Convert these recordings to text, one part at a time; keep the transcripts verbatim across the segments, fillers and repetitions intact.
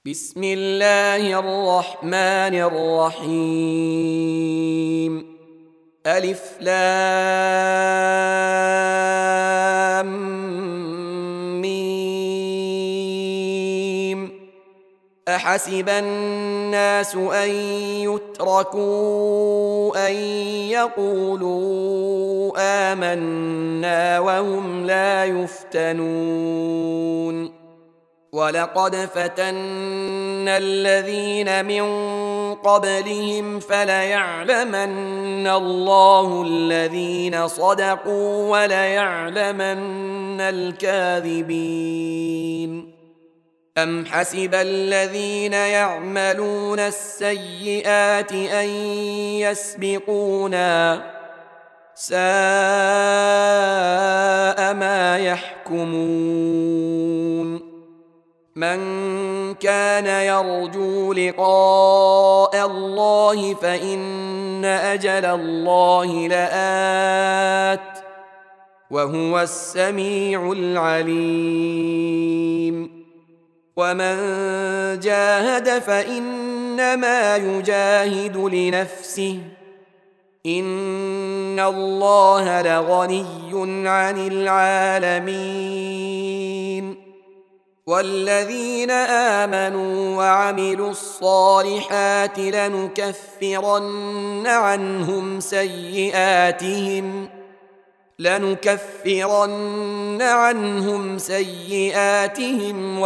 بسم الله الرحمن الرحيم. ألف لام ميم. أحسب الناس أن يتركوا أن يقولوا آمنا وهم لا يفتنون. ولقد فتنا الذين من قبلهم فليعلمن الله الذين صدقوا وليعلمن الكاذبين. أم حسب الذين يعملون السيئات أن يسبقونا ساء ما يحكمون. من كان يرجو لقاء الله فإن أجل الله لآت وهو السميع العليم. ومن جاهد فإنما يجاهد لنفسه إن الله لغني عن العالمين. والذين آمنوا وعملوا الصالحات لنكفرن عنهم سيئاتهم لنكفرن عنهم سيئاتهم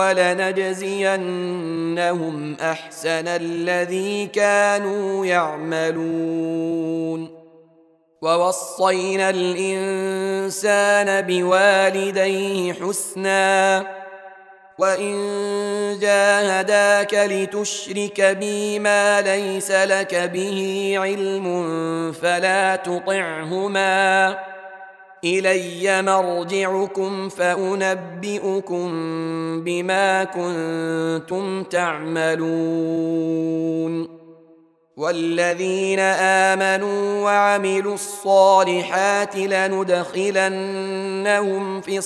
ولنجزينهم أحسن الذي كانوا يعملون. ووصينا الإنسان بوالديه حسناً وإن جاهداك لتشرك بي ما ليس لك به علم فلا تطعهما إلي مرجعكم فأنبئكم بما كنتم تعملون. والذين آمنوا وعملوا الصالحات لندخلنهم في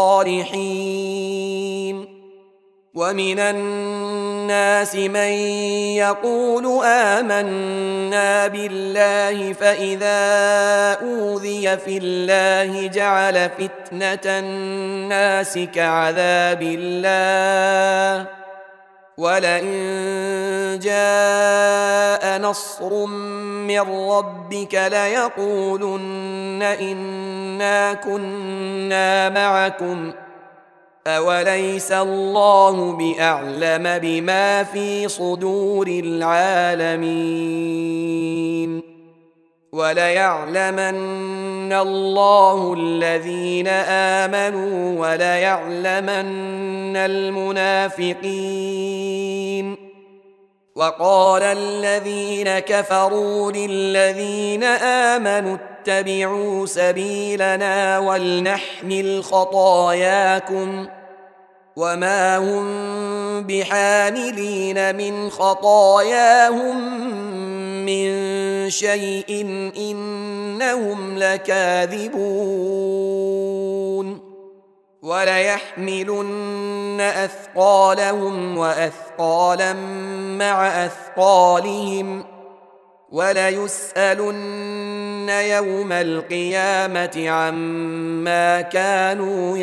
الصالحين. ومن الناس من يقول آمنا بالله فإذا أوذي في الله جعل فتنة الناس كعذاب الله ولئن جاء نصر من ربك ليقولن إنا كنا معكم أوليس الله بأعلم بما في صدور العالمين. وليعلمن الله الذين آمنوا وليعلمن المنافقين. وقال الذين كفروا للذين آمنوا اتبعوا سبيلنا ولنحمل خطاياكم وما هم بحاملين من خطاياهم من شيء إنهم لكاذبون. وليحملن أثقالهم وأثقالا مع أثقالهم وليسألن يوم القيامة عما كانوا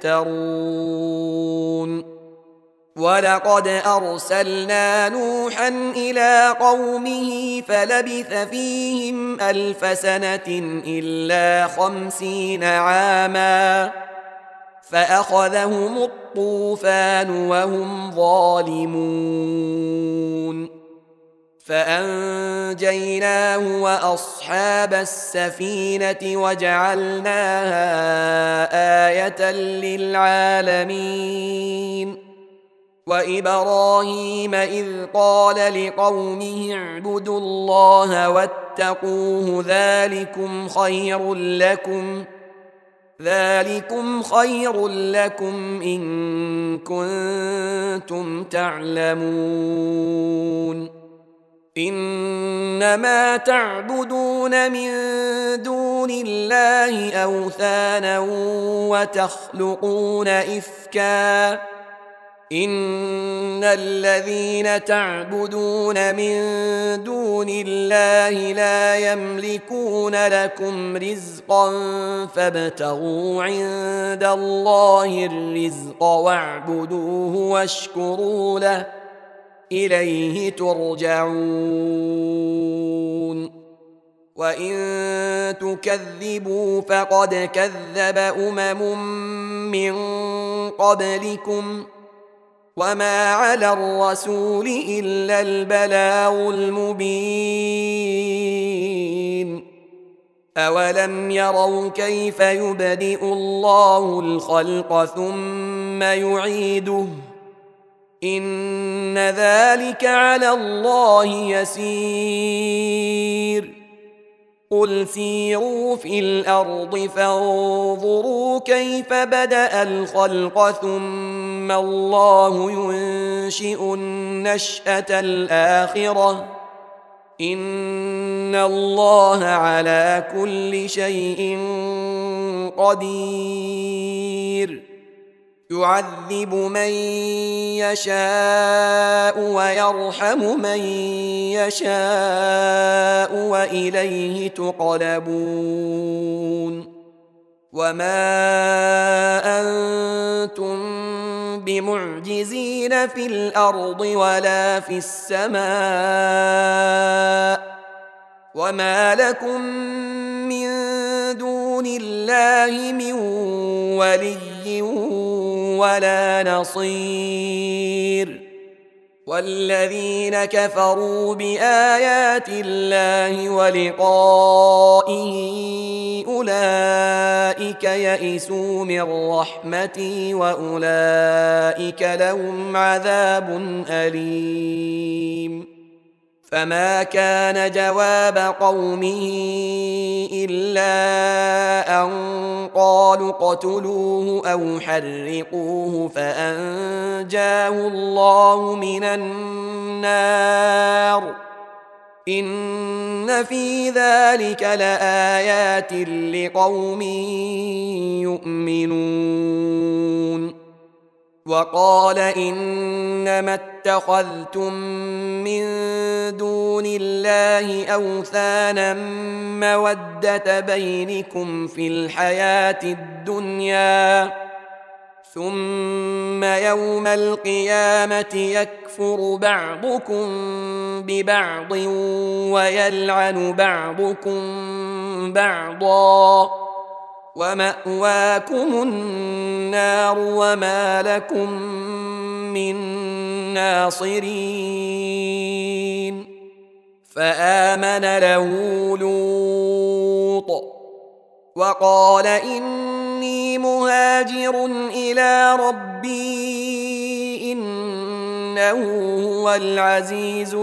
يفترون. ولقد أرسلنا نوحا إلى قومه فلبث فيهم ألف سنة إلا خمسين عاما فأخذهم الطوفان وهم ظالمون. فأنجيناه وأصحاب السفينة وجعلناها آية للعالمين. وإبراهيم إذ قال لقومه اعبدوا الله واتقوه ذلكم خير لكم ذلكم خير لكم إن كنتم تعلمون. إنما تعبدون من دون الله أوثانا وتخلقون إفكا إن الذين تعبدون من دون الله لا يملكون لكم رزقا فابتغوا عند الله الرزق واعبدوه واشكروا له إليه ترجعون وإن تكذبوا فقد كذب أمم من قبلكم وما على الرسول إلا البلاغ المبين أولم يروا كيف يبدئ الله الخلق ثم يعيده إن ذلك على الله يسير قل سيروا في الأرض فانظروا كيف بدأ الخلق ثم الله ينشئ النشأة الآخرة إن الله على كل شيء قدير يعذب من يشاء ويرحم من يشاء وإليه تقلبون وما أنتم بمعجزين في الأرض ولا في السماء وما لكم من دون الله من ولي ولا نصير والذين كفروا بآيات الله ولقائه أولئك يئسوا من رحمتي وأولئك لهم عذاب أليم فما كان جواب قومه إلا أن قالوا اقتلوه أو حرقوه فأنجاه الله من النار إن في ذلك لآيات لقوم يؤمنون وقال إنما اتخذتم من دون الله أوثانا مودة بينكم في الحياة الدنيا ثم يوم القيامة يكفر بعضكم ببعض ويلعن بعضكم بعضا ومأواكم النار وما لكم من ناصرين فآمن له لوط وقال إني مهاجر إلى ربي إنه هو العزيز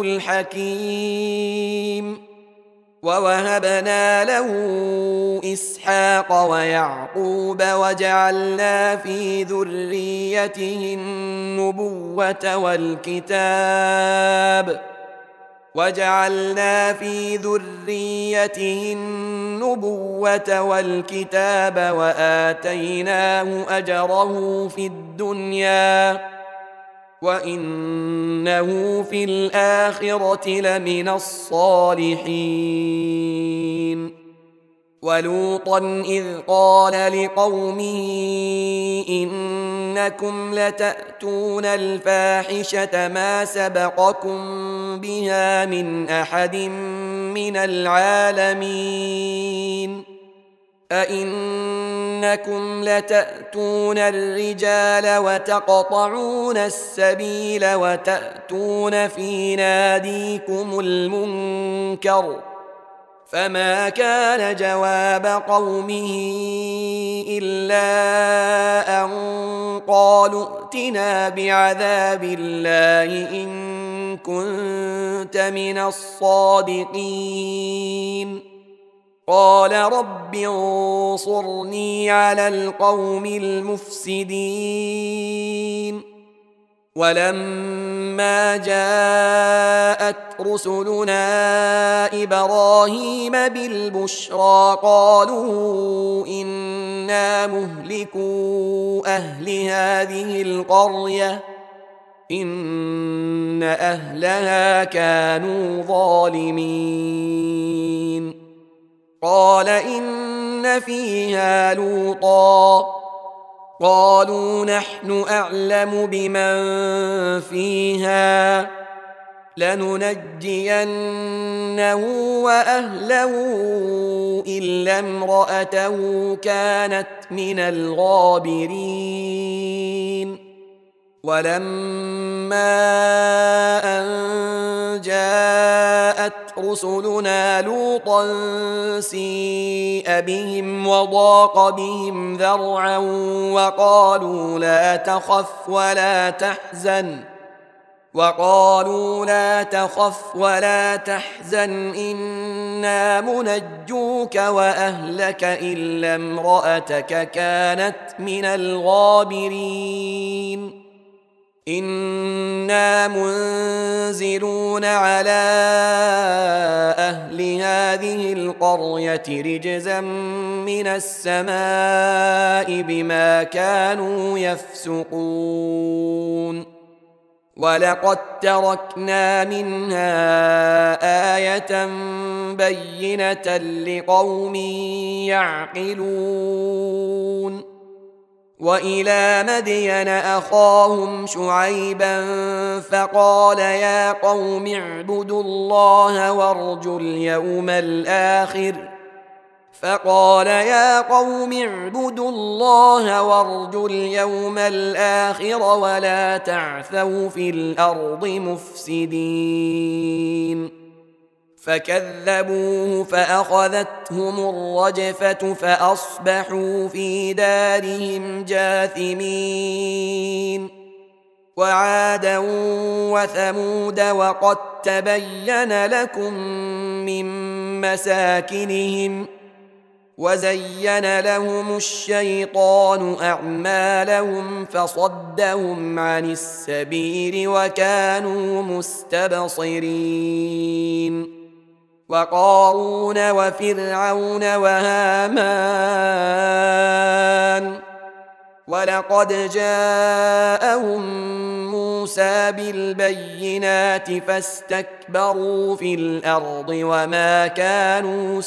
الحكيم ووهبنا له إسحاق ويعقوب وجعلنا في ذريته النبوة والكتاب وجعلنا في ذريته النبوة والكتاب وآتيناه أجره في الدنيا وإنه في الآخرة لمن الصالحين ولوطا إذ قال لقومه إنكم لتأتون الفاحشة ما سبقكم بها من أحد من العالمين أئنكم لتأتون الرجال وتقطعون السبيل وتأتون في ناديكم المنكر فما كان جواب قومه إلا أن قالوا ائتنا بعذاب الله إن كنت من الصادقين قال رب انصرني على القوم المفسدين ولما جاءت رسلنا إبراهيم بالبشرى قالوا إنا مهلكو أهل هذه القرية إن أهلها كانوا ظالمين. قال إن فيها لوطا قالوا نحن أعلم بمن فيها لننجينه وأهله إلا امرأته كانت من الغابرين. ولما أن جاءت رسلنا لوطا سيء بهم وضاق بهم ذرعا وقالوا لا تخف ولا تحزن وقالوا لا تخف ولا تحزن إنا منجوك وأهلك إلا امرأتك كانت من الغابرين. إنا منزلون على أهل هذه القرية رجزا من السماء بما كانوا يفسقون. ولقد تركنا منها آية بينة لقوم يعقلون. وإلى مدين أخاهم شعيبا فقال يا قوم اعبدوا الله وارجوا اليوم الآخر فقال يا قوم اعبدوا الله وارجوا اليوم الآخر ولا تعثوا في الأرض مفسدين. فكذبوه فأخذتهم الرجفة فأصبحوا في دارهم جاثمين. وعادا وثمود وقد تبين لكم من مساكنهم وزين لهم الشيطان أعمالهم فصدهم عن السبيل وكانوا مستبصرين. وقارون وفرعون وهامان ولقد جاءهم موسى بالبينات فاستكبروا في الأرض وما كانوا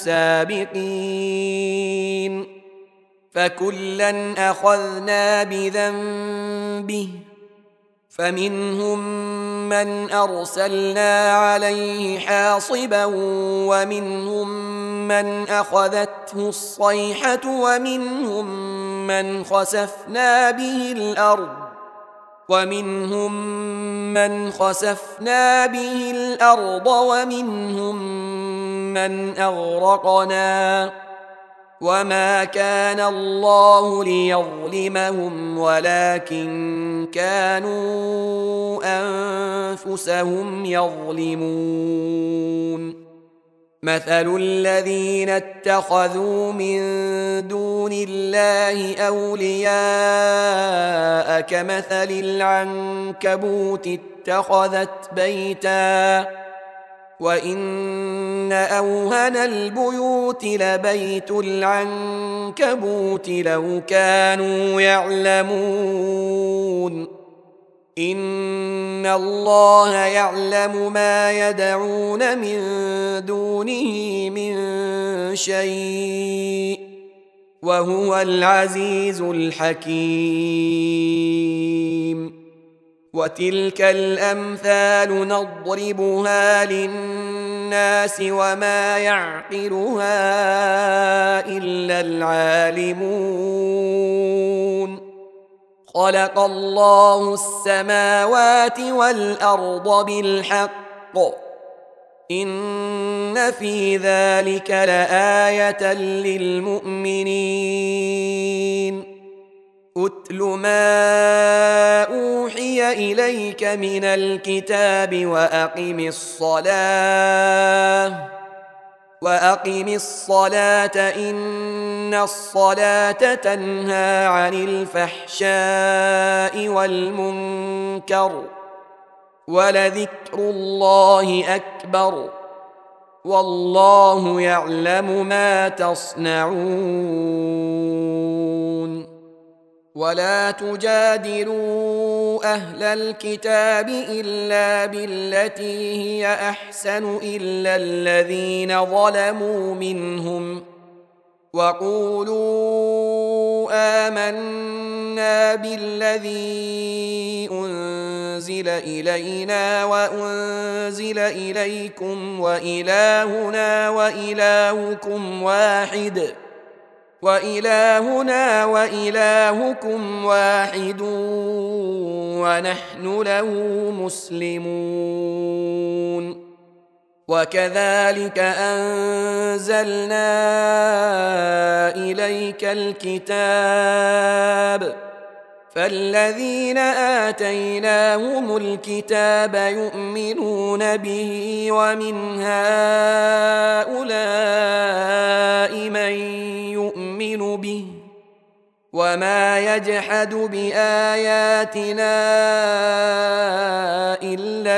سابقين. فكلا أخذنا بذنبه فمنهم من أرسلنا عليه حاصبا ومنهم من أخذته الصيحة ومنهم من خسفنا به الأرض ومنهم من خسفنا به الأرض ومنهم من أغرقنا وما كان الله ليظلمهم ولكن كانوا أنفسهم يظلمون. مثل الذين اتخذوا من دون الله أولياء كمثل العنكبوت اتخذت بيتا وإن أوهن البيوت لبيت العنكبوت لو كانوا يعلمون. إن الله يعلم ما يدعون من دونه من شيء وهو العزيز الحكيم. وتلك الأمثال نضربها للناس وما يعقلها إلا العالمون. خلق الله السماوات والأرض بالحق إن في ذلك لآية للمؤمنين. أتل ما أوحي إليك من الكتاب وأقم الصلاة وأقم الصلاة إن الصلاة تنهى عن الفحشاء والمنكر ولذكر الله أكبر والله يعلم ما تصنعون. ولا تجادلوا أهل الكتاب إلا بالتي هي أحسن إلا الذين ظلموا منهم وقولوا آمنا بالذي أنزل إلينا وأنزل إليكم وإلهنا وإلهكم واحد وإلهنا وإلهكم واحد ونحن له مسلمون. وكذلك أنزلنا إليك الكتاب فالذين آتيناهم الكتاب يؤمنون به ومن هؤلاء من يؤمن به وما يجحد بآياتنا إلا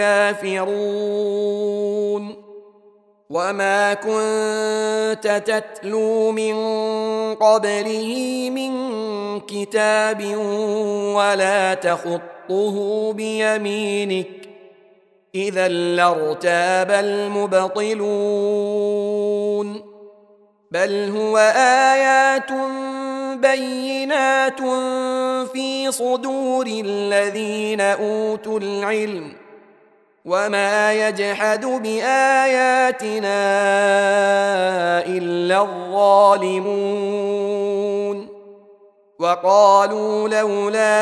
الكافرون. وما كنت تتلو من قبله من كتاب ولا تخطه بيمينك إذا لارتاب المبطلون بل هو آيات بينات في صدور الذين أوتوا العلم وما يجحد بآياتنا إلا الظالمون. وقالوا لولا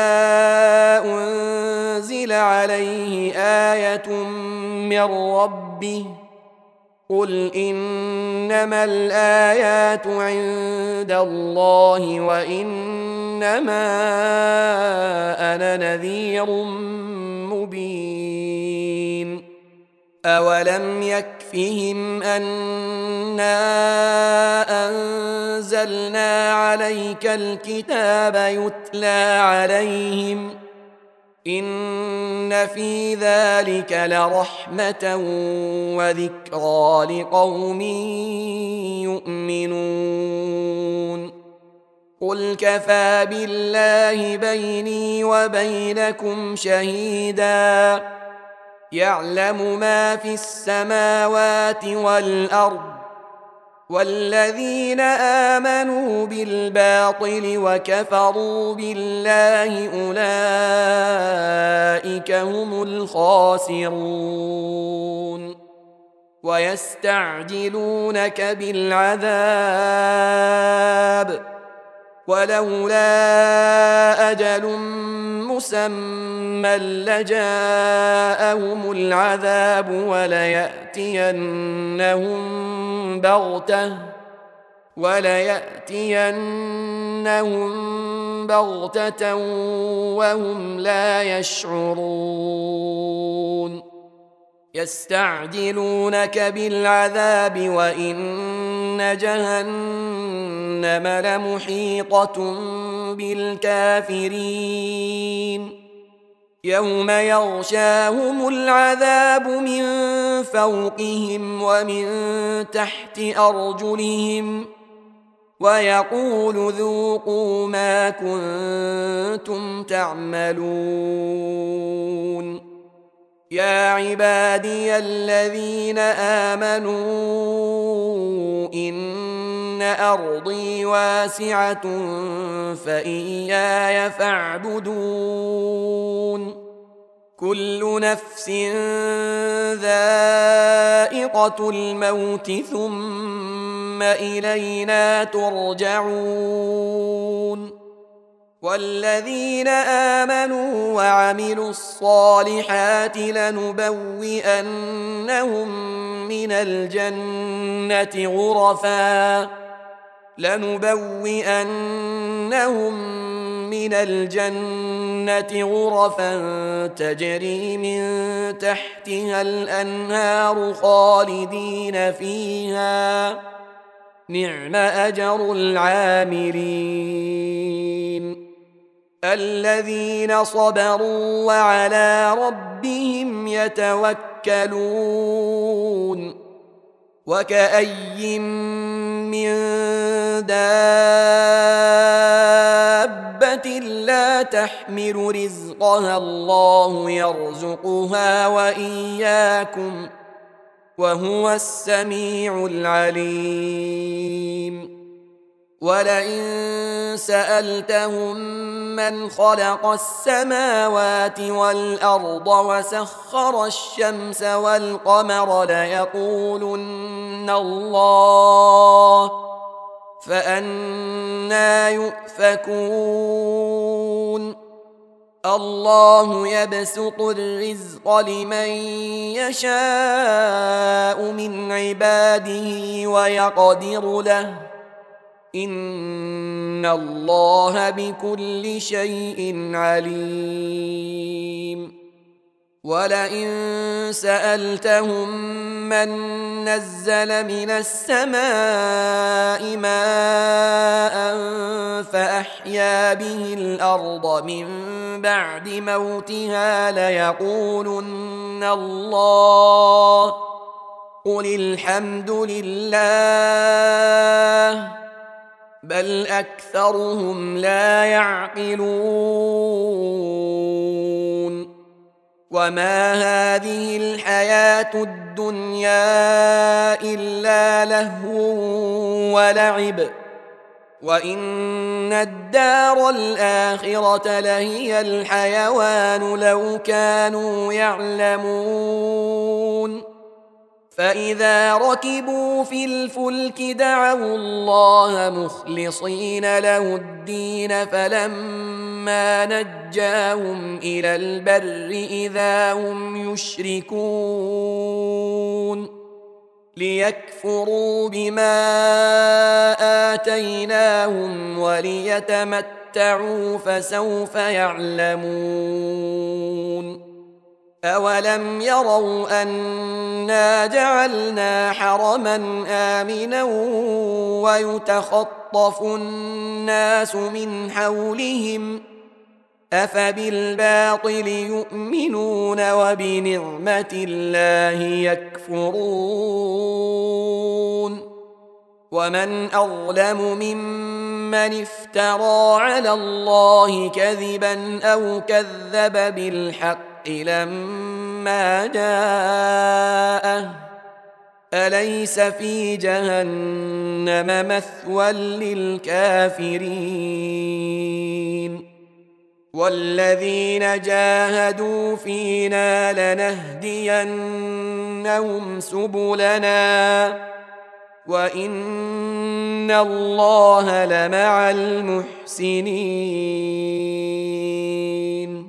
أنزل عليه آية من ربه قل إنما الآيات عند الله وإنما أنا نذير مبين. أولم يكفهم أنا أنزلنا عليك الكتاب يتلى عليهم إن في ذلك لرحمة وذكرى لقوم يؤمنون. قل كفى بالله بيني وبينكم شهيدا يعلم ما في السماوات والأرض والذين آمنوا بالباطل وكفروا بالله أولئك هم الخاسرون. ويستعجلونك بالعذاب ولولا أجل مسمى لجاءهم العذاب وليأتينهم بغتة وليأتينهم بغتة وهم لا يشعرون. يستعجلونك بالعذاب وإن جهنم لمحيطة بالكافرين يوم يغشاهم العذاب من فوقهم ومن تحت أرجلهم ويقول ذوقوا ما كنتم تعملون. يا عبادي الذين آمنوا إن أرضي واسعة فإياي فاعبدون. كل نفس ذائقة الموت ثم إلينا ترجعون. والذين آمنوا وعملوا الصالحات لنبوئنهم من الجنة غرفا لنبوئنهم من الجنة غرفا تجري من تحتها الأنهار خالدين فيها نعم أجر العاملين. الذين صبروا وعلى ربهم يتوكلون. وكأي من دابة تحمل رزقها الله يرزقها وإياكم وهو السميع العليم. ولئن سألتهم من خلق السماوات والأرض وسخر الشمس والقمر ليقولن الله فأنى يؤفكون. الله يبسط الرزق لمن يشاء من عباده ويقدر له إن الله بكل شيء عليم. ولئن سألتهم من نزل من السماء ماء فأحيا به الأرض من بعد موتها ليقولن الله قل الحمد لله بل أكثرهم لا يعقلون. وما هذه الحياة الدنيا إلا لهو ولعب وإن الدار الآخرة لهي الحيوان لو كانوا يعلمون. فإذا ركبوا في الفلك دعوا الله مخلصين له الدين فلما نجاهم إلى البر إذا هم يشركون ليكفروا بما آتيناهم وليتمتعوا فسوف يعلمون. أولم يروا أنا جعلنا حرما آمنا ويتخطف الناس من حولهم أفبالباطل يؤمنون وبنعمة الله يكفرون. ومن أظلم ممن افترى على الله كذبا أو كذب بالحق لما جاءه أليس في جهنم مثوى للكافرين. والذين جاهدوا فينا لنهدينهم سبلنا وإن الله لمع المحسنين.